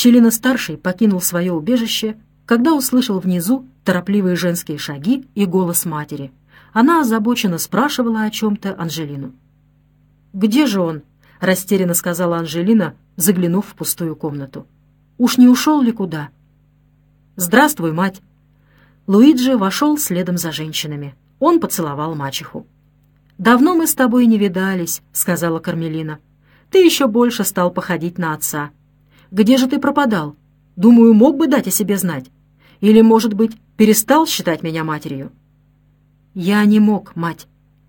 Челлино-старший покинул свое убежище, когда услышал внизу торопливые женские шаги и голос матери. Она озабоченно спрашивала о чем-то Анжелину. «Где же он?» — растерянно сказала Анжелина, заглянув в пустую комнату. «Уж не ушел ли куда?» «Здравствуй, мать!» Луиджи вошел следом за женщинами. Он поцеловал мачеху. «Давно мы с тобой не видались», — сказала Кармелина. «Ты еще больше стал походить на отца. Где же ты пропадал? Думаю, мог бы дать о себе знать. Или, может быть, перестал считать меня матерью?» «Я не мог, мать».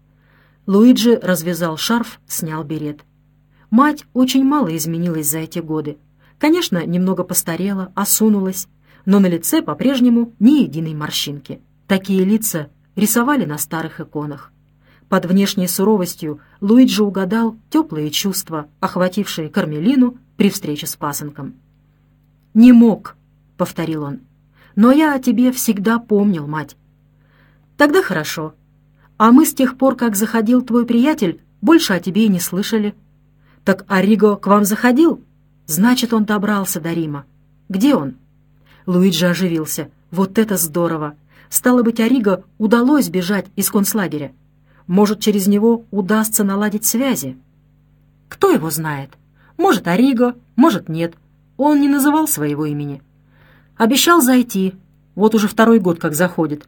Луиджи развязал шарф, снял берет. Мать очень мало изменилась за эти годы. Конечно, немного постарела, осунулась, но на лице по-прежнему ни единой морщинки. Такие лица рисовали на старых иконах. Под внешней суровостью Луиджи угадал теплые чувства, охватившие Кармелину при встрече с пасынком. «Не мог», — повторил он, — «но я о тебе всегда помнил, мать». «Тогда хорошо. А мы с тех пор, как заходил твой приятель, больше о тебе и не слышали». «Так Арриго к вам заходил? Значит, он добрался до Рима. Где он?» Луиджи оживился. «Вот это здорово! Стало быть, Арриго удалось бежать из концлагеря. Может, через него удастся наладить связи? Кто его знает? Может, Арриго, может, нет. Он не называл своего имени. Обещал зайти. Вот уже 2-й год как заходит».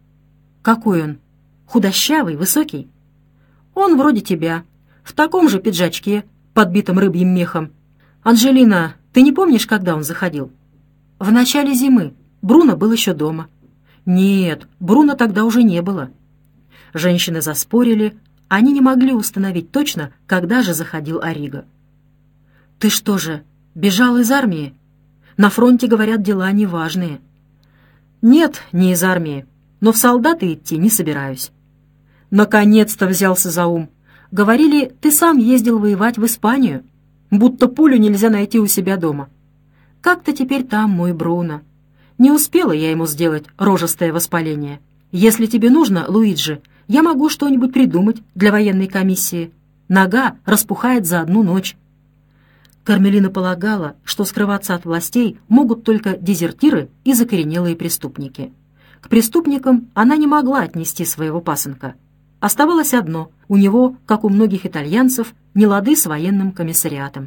«Какой он? Худощавый, высокий?» «Он вроде тебя. В таком же пиджачке, подбитом рыбьим мехом. Анжелина, ты не помнишь, когда он заходил?» «В начале зимы. Бруно был еще дома». «Нет, Бруно тогда уже не было». Женщины заспорили. Они не могли установить точно, когда же заходил Арриго. «Ты что же, бежал из армии? На фронте, говорят, дела неважные». «Нет, не из армии, но в солдаты идти не собираюсь». «Наконец-то взялся за ум. Говорили, ты сам ездил воевать в Испанию, будто пулю нельзя найти у себя дома. Как-то теперь там мой Бруно. Не успела я ему сделать рожестое воспаление. Если тебе нужно, Луиджи, я могу что-нибудь придумать для военной комиссии. Нога распухает за 1 ночь». Кармелина полагала, что скрываться от властей могут только дезертиры и закоренелые преступники. К преступникам она не могла отнести своего пасынка. Оставалось одно — у него, как у многих итальянцев, нелады с военным комиссариатом.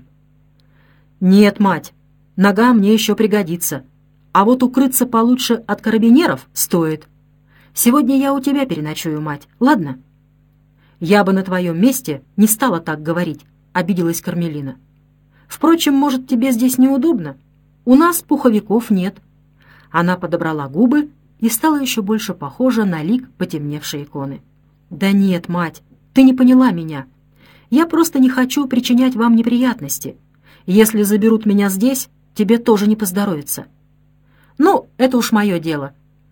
«Нет, мать, нога мне еще пригодится. А вот укрыться получше от карабинеров стоит. Сегодня я у тебя переночую, мать, ладно?» «Я бы на твоем месте не стала так говорить», — обиделась Кармелина. «Впрочем, может, тебе здесь неудобно? У нас пуховиков нет». Она подобрала губы и стала еще больше похожа на лик потемневшей иконы. «Да нет, мать, ты не поняла меня. Я просто не хочу причинять вам неприятности. Если заберут меня здесь, тебе тоже не поздоровится». «Ну, это уж мое дело».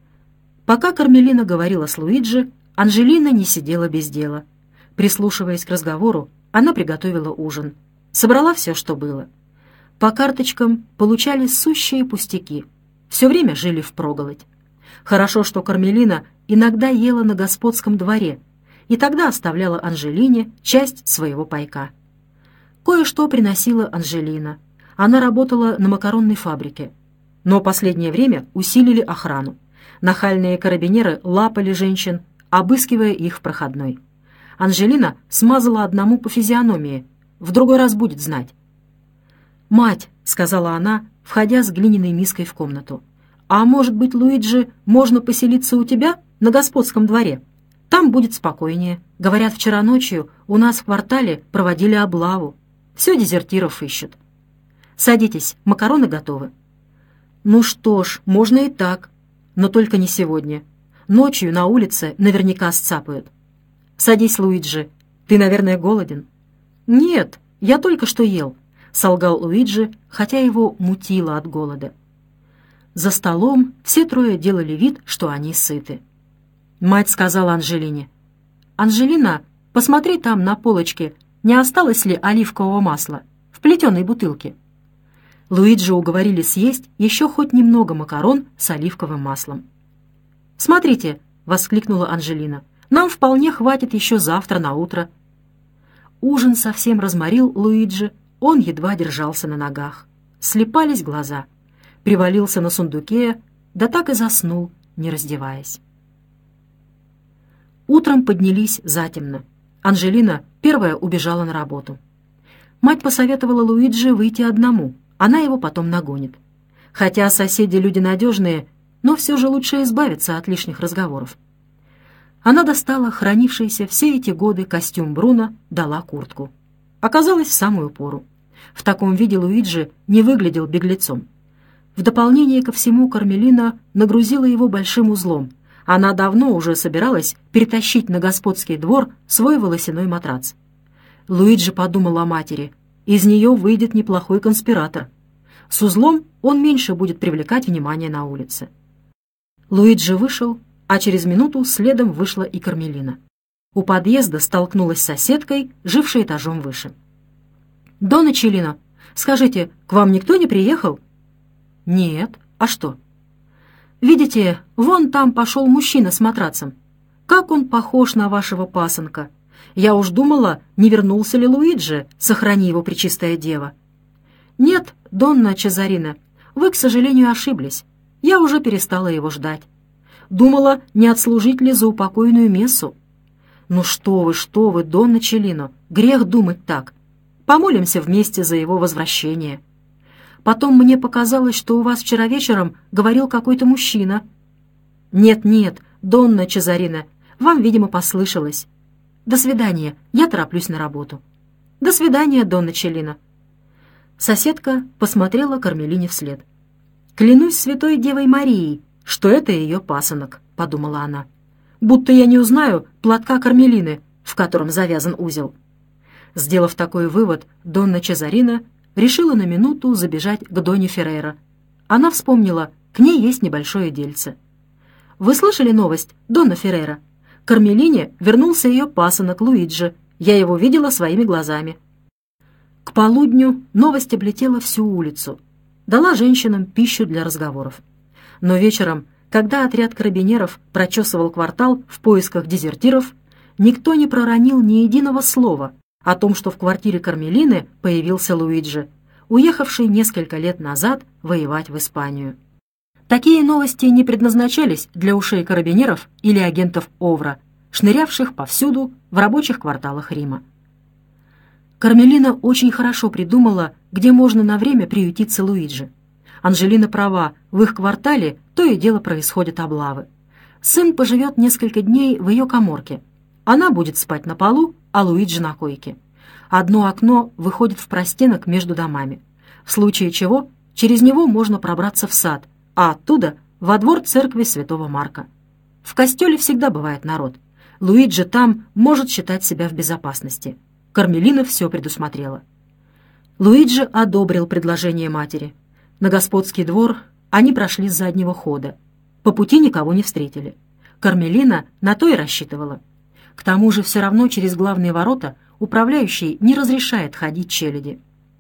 Пока Кармелина говорила с Луиджи, Анжелина не сидела без дела. Прислушиваясь к разговору, она приготовила ужин. Собрала все, что было. По карточкам получались сущие пустяки. Все время жили впроголодь. Хорошо, что Кармелина иногда ела на господском дворе, и тогда оставляла Анжелине часть своего пайка. Кое-что приносила Анжелина. Она работала на макаронной фабрике. Но последнее время усилили охрану. Нахальные карабинеры лапали женщин, обыскивая их в проходной. Анжелина смазала одному по физиономии. В другой раз будет знать. «Мать», — сказала она, входя с глиняной миской в комнату, «а может быть, Луиджи, можно поселиться у тебя на господском дворе? Там будет спокойнее. Говорят, вчера ночью у нас в квартале проводили облаву. Все дезертиров ищут. Садитесь, макароны готовы». «Ну что ж, можно и так, но только не сегодня. Ночью на улице наверняка сцапают». «Садись, Луиджи, ты, наверное, голоден». «Нет, я только что ел», — солгал Луиджи, хотя его мутило от голода. За столом все трое делали вид, что они сыты. Мать сказала Анжелине: «Анжелина, посмотри там на полочке, не осталось ли оливкового масла в плетеной бутылке». Луиджи уговорили съесть еще хоть немного макарон с оливковым маслом. «Смотрите», — воскликнула Анжелина, — «нам вполне хватит еще завтра на утро». Ужин совсем разморил Луиджи, он едва держался на ногах. слепались глаза. Привалился на сундуке, да так и заснул, не раздеваясь. Утром поднялись затемно. Анжелина первая убежала на работу. Мать посоветовала Луиджи выйти одному, она его потом нагонит. Хотя соседи люди надежные, но все же лучше избавиться от лишних разговоров. Она достала хранившийся все эти годы костюм Бруно, дала куртку. Оказалось, в самую пору. В таком виде Луиджи не выглядел беглецом. В дополнение ко всему Кармелина нагрузила его большим узлом. Она давно уже собиралась перетащить на господский двор свой волосяной матрац. Луиджи подумал о матери. Из нее выйдет неплохой конспиратор. С узлом он меньше будет привлекать внимание на улице. Луиджи вышел, а через минуту следом вышла и Кармелина. У подъезда столкнулась с соседкой, жившей этажом выше. «Донна Челлино, скажите, к вам никто не приехал?» «Нет. А что?» «Видите, вон там пошел мужчина с матрацем. Как он похож на вашего пасынка. Я уж думала, не вернулся ли Луиджи, сохрани его пречистая дева». «Нет, Донна Чезарина, вы, к сожалению, ошиблись. Я уже перестала его ждать. Думала, не отслужить ли за упокойную мессу». «Ну что вы, Донна Челлино, грех думать так. Помолимся вместе за его возвращение. Потом мне показалось, что у вас вчера вечером говорил какой-то мужчина». «Нет, Донна Чезарина, вам, видимо, послышалось. До свидания, я тороплюсь на работу». «До свидания, Донна Челлино». Соседка посмотрела Кармелине вслед. «Клянусь святой Девой Марией, что это ее пасынок», — подумала она. «Будто я не узнаю платка Кармелины, в котором завязан узел». Сделав такой вывод, Донна Чезарина решила на минуту забежать к Доне Феррейра. Она вспомнила, к ней есть небольшое дельце. «Вы слышали новость, Донна Феррейра? Кармелине вернулся ее пасынок Луиджи. Я его видела своими глазами». К полудню новость облетела всю улицу. Дала женщинам пищу для разговоров. Но вечером, когда отряд карабинеров прочесывал квартал в поисках дезертиров, никто не проронил ни единого слова о том, что в квартире Кармелины появился Луиджи, уехавший несколько лет назад воевать в Испанию. Такие новости не предназначались для ушей карабинеров или агентов ОВРа, шнырявших повсюду в рабочих кварталах Рима. Кармелина очень хорошо придумала, где можно на время приютиться Луиджи. Анжелина права, в их квартале то и дело происходят облавы. Сын поживет несколько дней в ее каморке. Она будет спать на полу, а Луиджи на койке. Одно окно выходит в простенок между домами, в случае чего через него можно пробраться в сад, а оттуда во двор церкви святого Марка. В костеле всегда бывает народ. Луиджи там может считать себя в безопасности. Кармелина все предусмотрела. Луиджи одобрил предложение матери. На господский двор они прошли с заднего хода. По пути никого не встретили. Кармелина на то и рассчитывала. К тому же все равно через главные ворота управляющий не разрешает ходить челяди.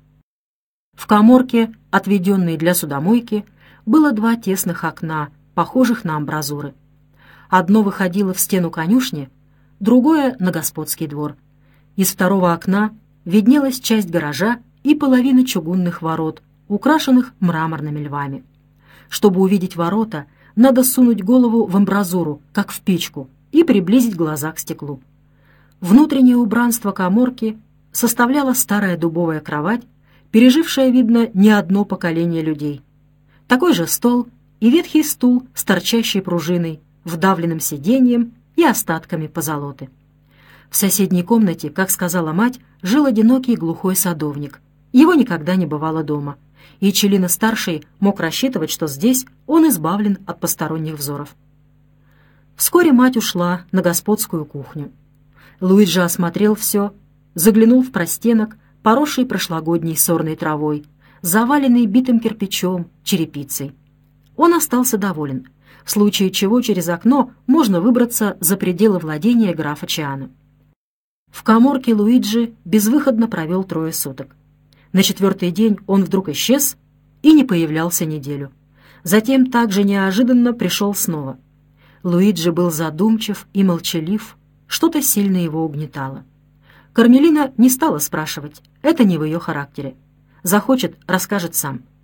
В каморке, отведенной для судомойки, было два тесных окна, похожих на амбразуры. Одно выходило в стену конюшни, другое — на господский двор. Из второго окна виднелась часть гаража и половина чугунных ворот, украшенных мраморными львами. Чтобы увидеть ворота, надо сунуть голову в амбразуру, как в печку, и приблизить глаза к стеклу. Внутреннее убранство каморки составляла старая дубовая кровать, пережившая, видно, не одно поколение людей. Такой же стол и ветхий стул с торчащей пружиной, вдавленным сиденьем и остатками позолоты. В соседней комнате, как сказала мать, жил одинокий глухой садовник. Его никогда не бывало дома, и Челлино-старший мог рассчитывать, что здесь он избавлен от посторонних взоров. Вскоре мать ушла на господскую кухню. Луиджи осмотрел все, заглянул в простенок, поросший прошлогодней сорной травой, заваленный битым кирпичом, черепицей. Он остался доволен, в случае чего через окно можно выбраться за пределы владения графа Чиано. В каморке Луиджи безвыходно провел 3 суток. На 4-й день он вдруг исчез и не появлялся неделю. Затем также неожиданно пришел снова. Луиджи был задумчив и молчалив, что-то сильно его угнетало. Кармелина не стала спрашивать, это не в ее характере. Захочет — расскажет сам.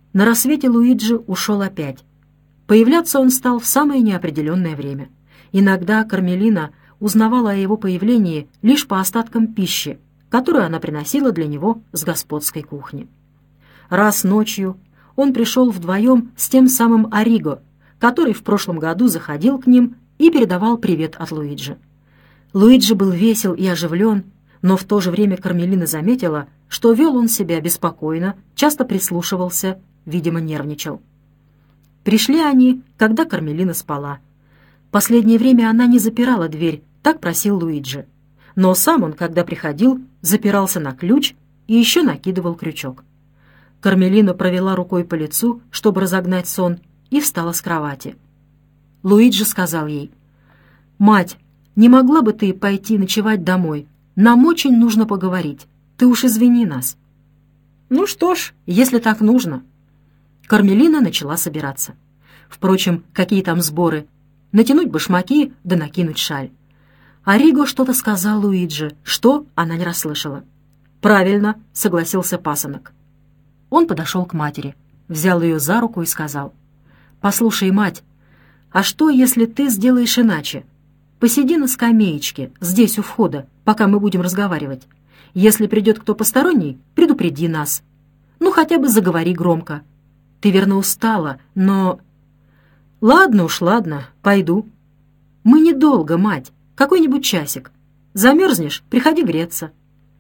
На рассвете Луиджи ушел опять. Появляться он стал в самое неопределенное время. Иногда Кармелина узнавала о его появлении лишь по остаткам пищи, которую она приносила для него с господской кухни. Раз ночью он пришел вдвоем с тем самым Ариго, который в прошлом году заходил к ним и передавал привет от Луиджи. Луиджи был весел и оживлен, но в то же время Кармелина заметила, что вел он себя беспокойно, часто прислушивался, видимо, нервничал. Пришли они, когда Кармелина спала. Последнее время она не запирала дверь, так просил Луиджи. Но сам он, когда приходил, запирался на ключ и еще накидывал крючок. Кармелина провела рукой по лицу, чтобы разогнать сон, и встала с кровати. Луиджи сказал ей: «Мать, не могла бы ты пойти ночевать домой? Нам очень нужно поговорить. Ты уж извини нас». «Ну что ж, если так нужно». Кармелина начала собираться. Впрочем, какие там сборы? Натянуть башмаки да накинуть шаль. Ариго что-то сказал Луиджи, что она не расслышала. «Правильно», — согласился пасынок. Он подошел к матери, взял ее за руку и сказал: «Послушай, мать, а что, если ты сделаешь иначе? Посиди на скамеечке, здесь у входа, пока мы будем разговаривать. Если придет кто посторонний, предупреди нас. Ну, хотя бы заговори громко. Ты, верно, устала, но...» «Ладно уж, ладно, пойду». «Мы недолго, мать, какой-нибудь часик. Замерзнешь, приходи греться».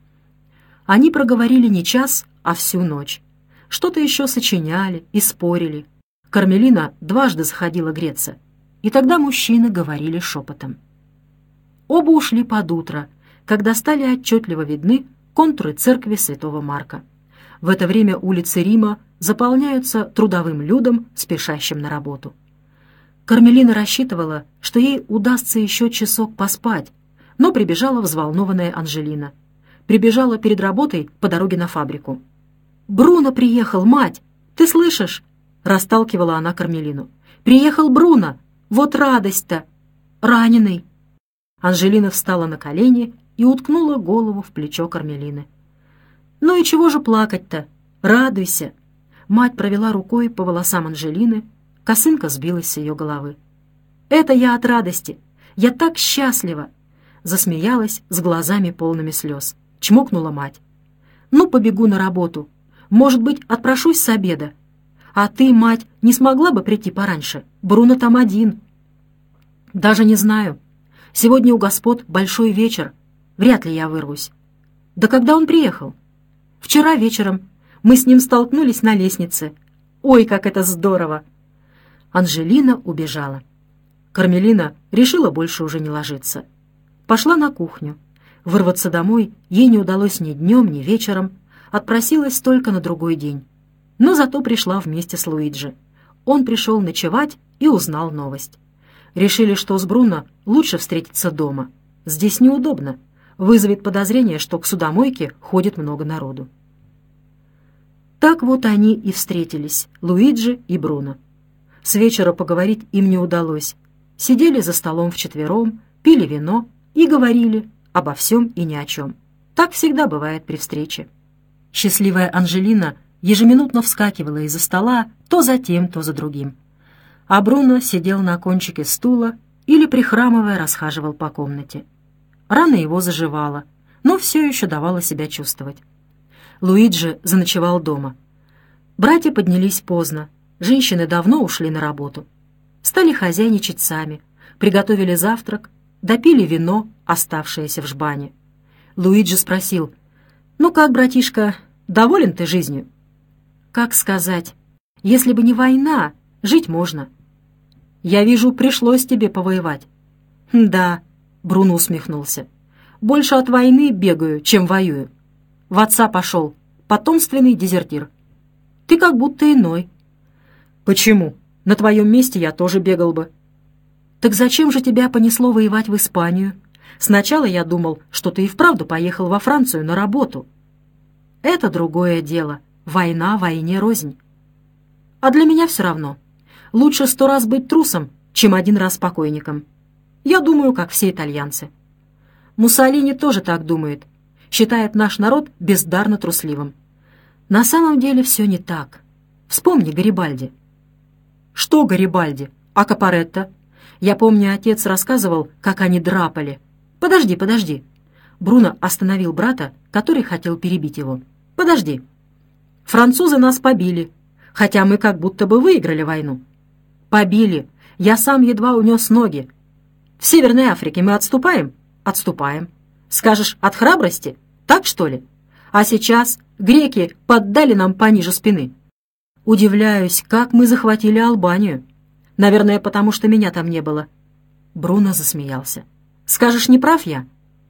Они проговорили не час, а всю ночь. Что-то еще сочиняли и спорили. Кармелина дважды заходила греться, и тогда мужчины говорили шепотом. Оба ушли под утро, когда стали отчетливо видны контуры церкви святого Марка. В это время улицы Рима заполняются трудовым людом, спешащим на работу. Кармелина рассчитывала, что ей удастся еще часок поспать, но прибежала взволнованная Анжелина. Прибежала перед работой по дороге на фабрику. «Бруно приехал, мать! Ты слышишь?» — расталкивала она Кармелину. «Приехал Бруно! Вот радость-то! Раненый!» Анжелина встала на колени и уткнула голову в плечо Кармелины. «Ну и чего же плакать-то? Радуйся!» Мать провела рукой по волосам Анжелины, косынка сбилась с ее головы. «Это я от радости! Я так счастлива!» Засмеялась с глазами полными слез. Чмокнула мать. «Ну, побегу на работу. Может быть, отпрошусь с обеда. А ты, мать, не смогла бы прийти пораньше? Бруно там один». «Даже не знаю. Сегодня у господ большой вечер. Вряд ли я вырвусь». «Да когда он приехал?» «Вчера вечером. Мы с ним столкнулись на лестнице. Ой, как это здорово!» Анжелина убежала. Кармелина решила больше уже не ложиться. Пошла на кухню. Вырваться домой ей не удалось ни днем, ни вечером. Отпросилась только на другой день. Но зато пришла вместе с Луиджи. Он пришел ночевать и узнал новость. Решили, что с Бруно лучше встретиться дома. Здесь неудобно. Вызовет подозрение, что к судомойке ходит много народу. Так вот они и встретились, Луиджи и Бруно. С вечера поговорить им не удалось. Сидели за столом вчетвером, пили вино и говорили обо всем и ни о чем. Так всегда бывает при встрече. Счастливая Анжелина ежеминутно вскакивала из-за стола то за тем, то за другим. А Бруно сидел на кончике стула или, прихрамывая, расхаживал по комнате. Рана его заживала, но все еще давала себя чувствовать. Луиджи заночевал дома. Братья поднялись поздно, женщины давно ушли на работу. Стали хозяйничать сами, приготовили завтрак, допили вино, оставшееся в жбане. Луиджи спросил: «Ну как, братишка, доволен ты жизнью?» «Как сказать? Если бы не война, жить можно». «Я вижу, пришлось тебе повоевать». «Да», — Бруно усмехнулся, — «больше от войны бегаю, чем воюю. В отца пошел, потомственный дезертир. Ты как будто иной». «Почему? На твоем месте я тоже бегал бы». «Так зачем же тебя понесло воевать в Испанию? Сначала я думал, что ты и вправду поехал во Францию на работу». «Это другое дело. Война войне рознь. А для меня все равно. Лучше 100 раз быть трусом, чем 1 раз покойником. Я думаю, как все итальянцы. Муссолини тоже так думает. Считает наш народ бездарно трусливым. На самом деле все не так. Вспомни Гарибальди». «Что Гарибальди? А Капоретто? Я помню, отец рассказывал, как они драпали». «Подожди, подожди». Бруно остановил брата, который хотел перебить его. «Подожди. Французы нас побили, хотя мы как будто бы выиграли войну». «Побили. Я сам едва унес ноги. В Северной Африке мы отступаем?» «Отступаем». «Скажешь, от храбрости? Так, что ли? А сейчас греки поддали нам пониже спины». «Удивляюсь, как мы захватили Албанию. Наверное, потому что меня там не было». Бруно засмеялся. «Скажешь, не прав я?»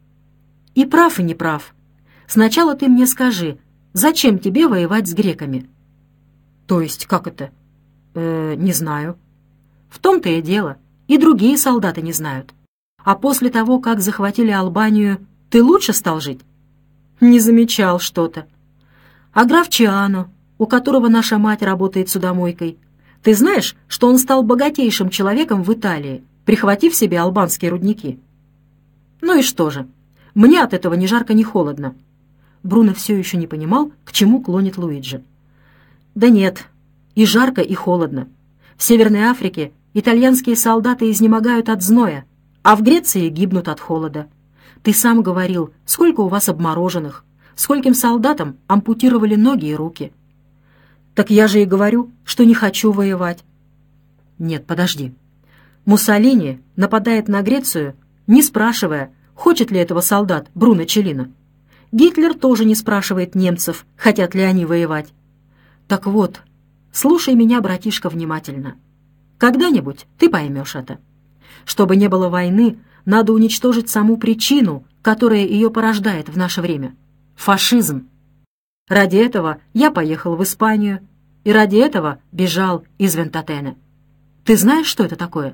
«И прав, и не прав. Сначала ты мне скажи, зачем тебе воевать с греками?» «То есть, как это?» «Не знаю». «В том-то и дело. И другие солдаты не знают. А после того, как захватили Албанию, ты лучше стал жить?» «Не замечал что-то». «А граф Чиано, у которого наша мать работает судомойкой, ты знаешь, что он стал богатейшим человеком в Италии, прихватив себе албанские рудники?» «Ну и что же? Мне от этого ни жарко, ни холодно». Бруно все еще не понимал, к чему клонит Луиджи. «Да нет, и жарко, и холодно. В Северной Африке итальянские солдаты изнемогают от зноя, а в Греции гибнут от холода. Ты сам говорил, сколько у вас обмороженных, скольким солдатам ампутировали ноги и руки». «Так я же и говорю, что не хочу воевать». «Нет, подожди. Муссолини нападает на Грецию, не спрашивая, хочет ли этого солдат Бруно Челлино. Гитлер тоже не спрашивает немцев, хотят ли они воевать. Так вот, слушай меня, братишка, внимательно. Когда-нибудь ты поймешь это. Чтобы не было войны, надо уничтожить саму причину, которая ее порождает в наше время — фашизм. Ради этого я поехал в Испанию, и ради этого бежал из Вентотена. Ты знаешь, что это такое?»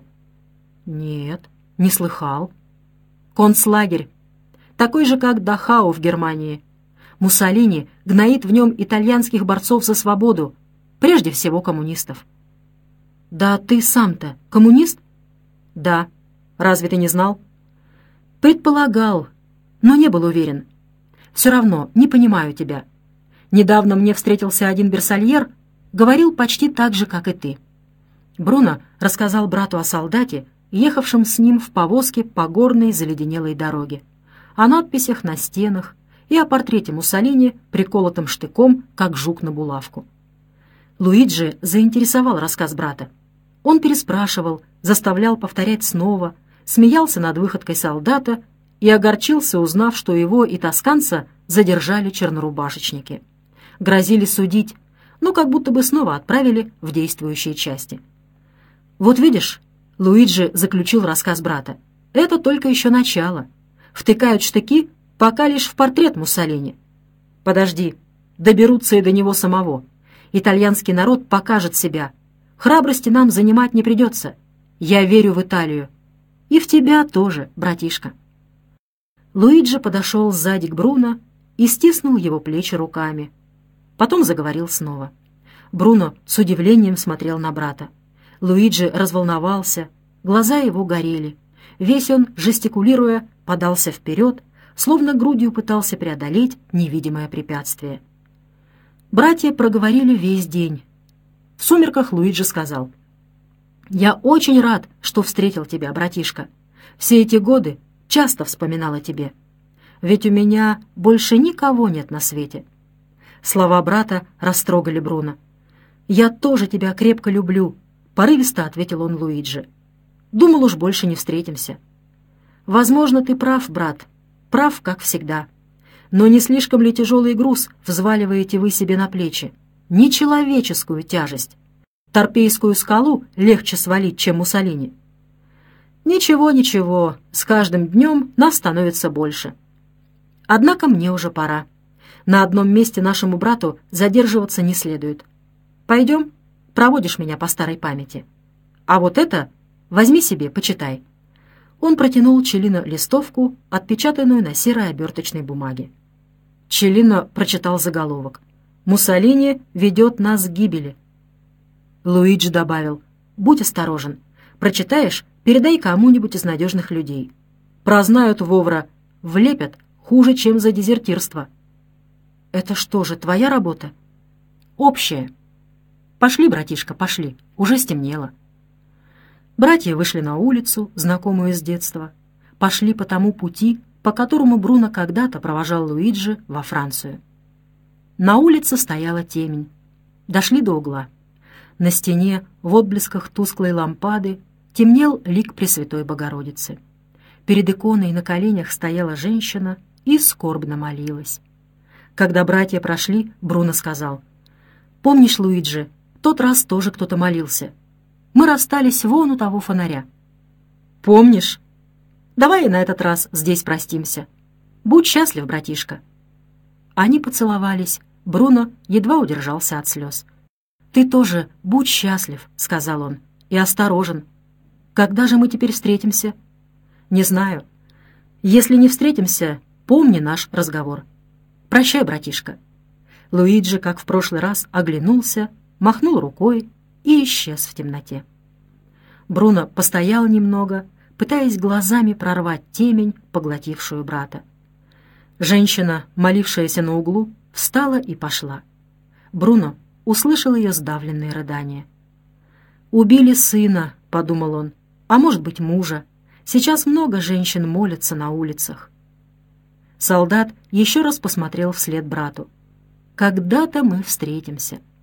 «Нет, не слыхал». «Концлагерь. Такой же, как Дахау в Германии. Муссолини гноит в нем итальянских борцов за свободу, прежде всего коммунистов». «Да ты сам-то коммунист?» «Да. Разве ты не знал?» «Предполагал, но не был уверен. Все равно не понимаю тебя. Недавно мне встретился один берсальер, говорил почти так же, как и ты». Бруно рассказал брату о солдате, ехавшем с ним в повозке по горной заледенелой дороге, о надписях на стенах и о портрете Муссолини, приколотом штыком, как жук на булавку. Луиджи заинтересовал рассказ брата. Он переспрашивал, заставлял повторять снова, смеялся над выходкой солдата и огорчился, узнав, что его и тосканца задержали чернорубашечники. Грозили судить, но как будто бы снова отправили в действующие части. «Вот видишь», — Луиджи заключил рассказ брата, — «это только еще начало. Втыкают штыки пока лишь в портрет Муссолини. Подожди, доберутся и до него самого. Итальянский народ покажет себя. Храбрости нам занимать не придется. Я верю в Италию. И в тебя тоже, братишка». Луиджи подошел сзади к Бруно и стиснул его плечи руками. Потом заговорил снова. Бруно с удивлением смотрел на брата. Луиджи разволновался, глаза его горели. Весь он, жестикулируя, подался вперед, словно грудью пытался преодолеть невидимое препятствие. Братья проговорили весь день. В сумерках Луиджи сказал: «Я очень рад, что встретил тебя, братишка. Все эти годы часто вспоминал о тебе. Ведь у меня больше никого нет на свете». Слова брата растрогали Бруно. «Я тоже тебя крепко люблю», — порывисто ответил он Луиджи. «Думал, уж больше не встретимся». «Возможно, ты прав, брат, прав, как всегда. Но не слишком ли тяжелый груз взваливаете вы себе на плечи? Нечеловеческую тяжесть. Торпейскую скалу легче свалить, чем Муссолини». «Ничего, ничего, с каждым днем нас становится больше. Однако мне уже пора. На одном месте нашему брату задерживаться не следует. Пойдем, проводишь меня по старой памяти. А вот это возьми себе, почитай». Он протянул Челлино листовку, отпечатанную на серой оберточной бумаге. Челлино прочитал заголовок: «Муссолини ведет нас к гибели». Луиджи добавил: «Будь осторожен. Прочитаешь, передай кому-нибудь из надежных людей. Прознают вовра, влепят хуже, чем за дезертирство». «Это что же, твоя работа?» «Общая. «Пошли, братишка, пошли, уже стемнело». Братья вышли на улицу, знакомую с детства, пошли по тому пути, по которому Бруно когда-то провожал Луиджи во Францию. На улице стояла темень. Дошли до угла. На стене, в отблесках тусклой лампады, темнел лик Пресвятой Богородицы. Перед иконой на коленях стояла женщина и скорбно молилась. Когда братья прошли, Бруно сказал: «Помнишь, Луиджи, тот раз тоже кто-то молился. Мы расстались вон у того фонаря». «Помнишь? Давай и на этот раз здесь простимся. Будь счастлив, братишка». Они поцеловались. Бруно едва удержался от слез. «Ты тоже будь счастлив», — сказал он, — «и осторожен. Когда же мы теперь встретимся?» «Не знаю. Если не встретимся, помни наш разговор. Прощай, братишка». Луиджи, как в прошлый раз, оглянулся, махнул рукой и исчез в темноте. Бруно постоял немного, пытаясь глазами прорвать темень, поглотившую брата. Женщина, молившаяся на углу, встала и пошла. Бруно услышал ее сдавленные рыдания. «Убили сына», — подумал он, — «а может быть, мужа. Сейчас много женщин молятся на улицах». Солдат еще раз посмотрел вслед брату. «Когда-то мы встретимся».